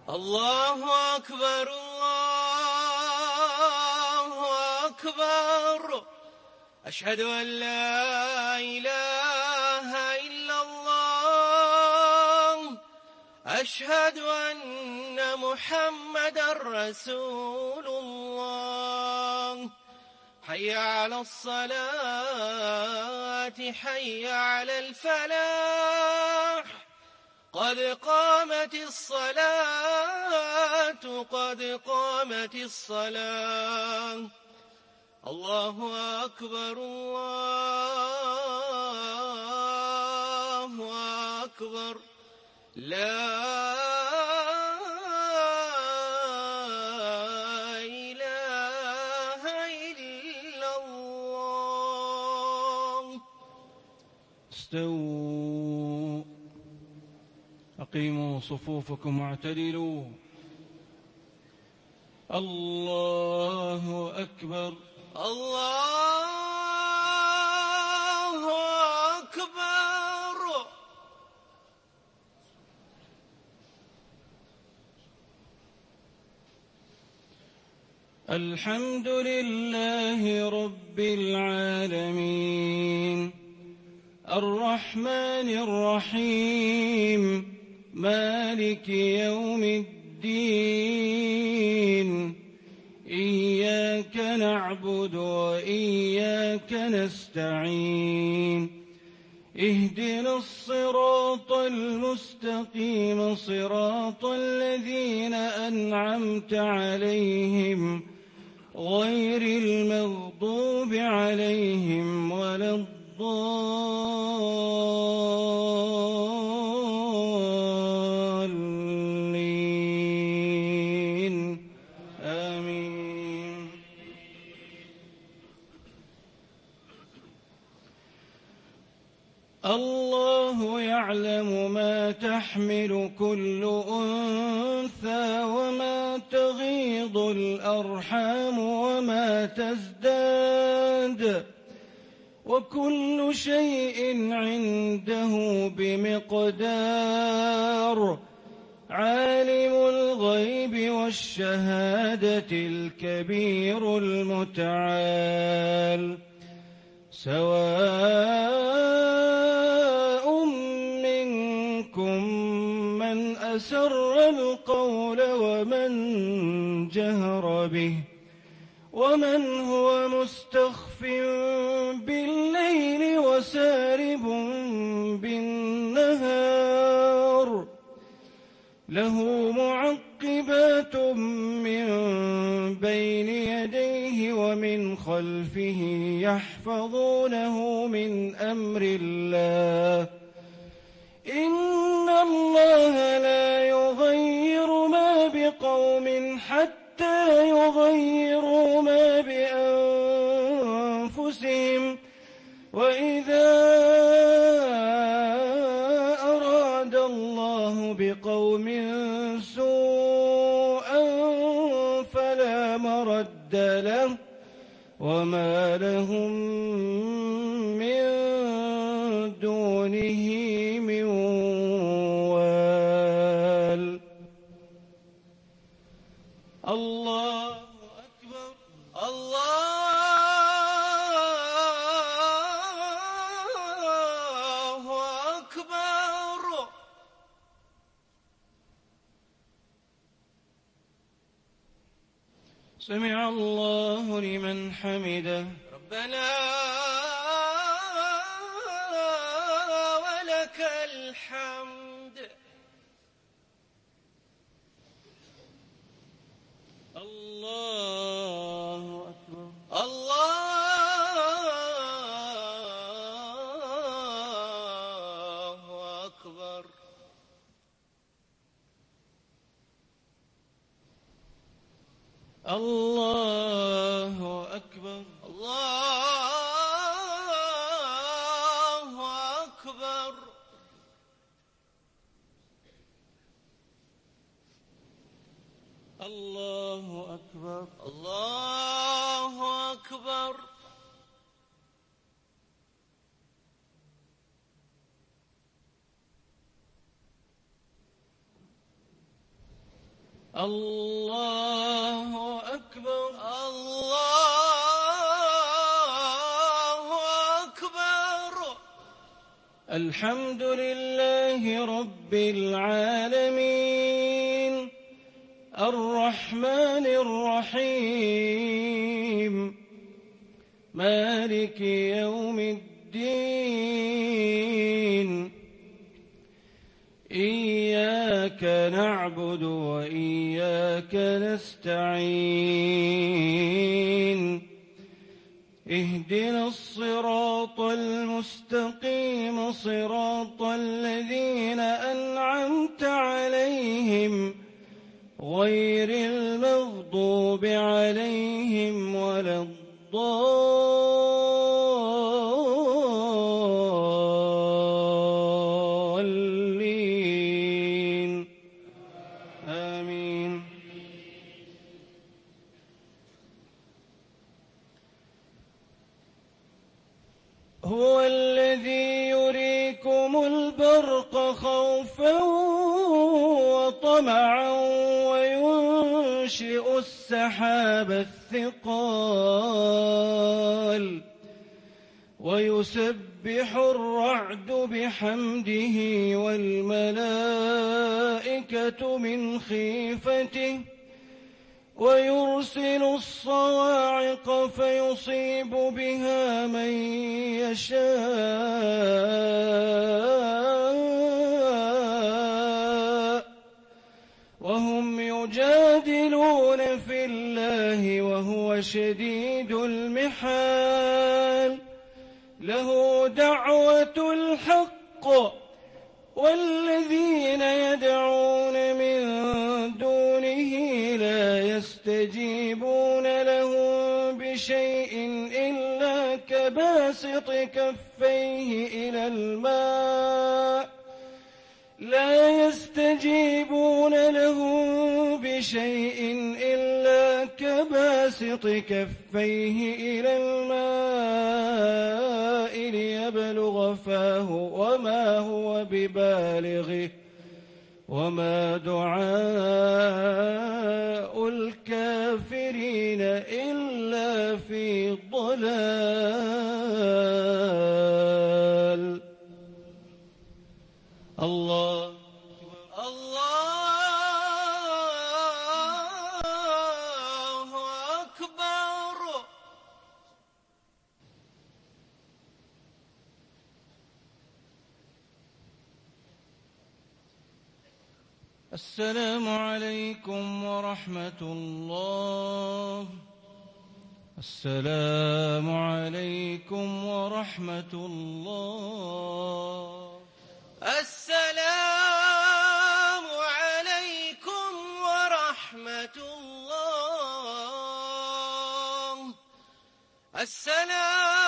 الله أكبر الله أكبر. أشهد أن لا إله إلا الله. أشهد أن محمدا رسول الله. حي على الصلاة حي على الفلاح. قد قامت الصلاة قد قامت الصلاة. الله أكبر الله أكبر. لا إله إلا الله. استووا، أقيموا صفوفكم واعتدلوا. الله أكبر الله أكبر. الحمد لله رب العالمين الرحمن الرحيم مالك يوم الدين. إياك نعبد وإياك نستعين. اهدنا الصراط المستقيم صراط الذين أنعمت عليهم غير المغضوب عليهم ولا الضالين. آمين. الله يعلم ما تحمل كل أنثى وما تغيض الأرحام وما تزداد، وكل شيء عنده بمقدار. عالم الغيب والشهادة الكبير المتعال. سواء منكم من أسر القول ومن جهر به ومن هو مستخف بالليل وسارب بالنهار. له معقبات من بين يديه ومن خلفه يحفظونه من أمر الله. إن الله لا يغير ما بقوم حتى يغيروا ما بأنفسهم. وإذا أراد الله بقوم سوءا فلا مرد له وما لهم من دونه من وال. الله أكبر الله أكبر. سمع الله لمن حمده. ربنا ولك الحمد. الله أكبر الله أكبر. الله أكبر الله أكبر. الله أكبر الله أكبر. الله أكبر. الله أكبر. الحمد لله رب العالمين الرحمن الرحيم مالك يوم الدين إياك نعبد وإياك نستعين اهدنا الصراط المستقيم صراط الذين أنعمت عليهم غير المغضوب عليهم ولا الضالين آمين. هو الذي يريكم البرق خوفا وطمعا وينشئ السحاب الثقال ويسبح الرعد بحمده والملائكة من خيفته ويرسل الصواعق فيصيب بها من يشاء وهم يجادلون في الله وهو شديد المحال له دعوة الحق والذين يدعون من دونه لا يستجيبون لهم بشيء إلا كباسط كفيه إلى الماء لا يستجيبون لهم بشيء إلا كباسط كفيه إلى الماء ليبلغ فاه وما هو ببالغه وما دعاء الكافرين إلا في ضلال. الله الله أكبر. السلام عليكم ورحمة الله. السلام عليكم ورحمة الله. السلام عليكم ورحمة الله. السلام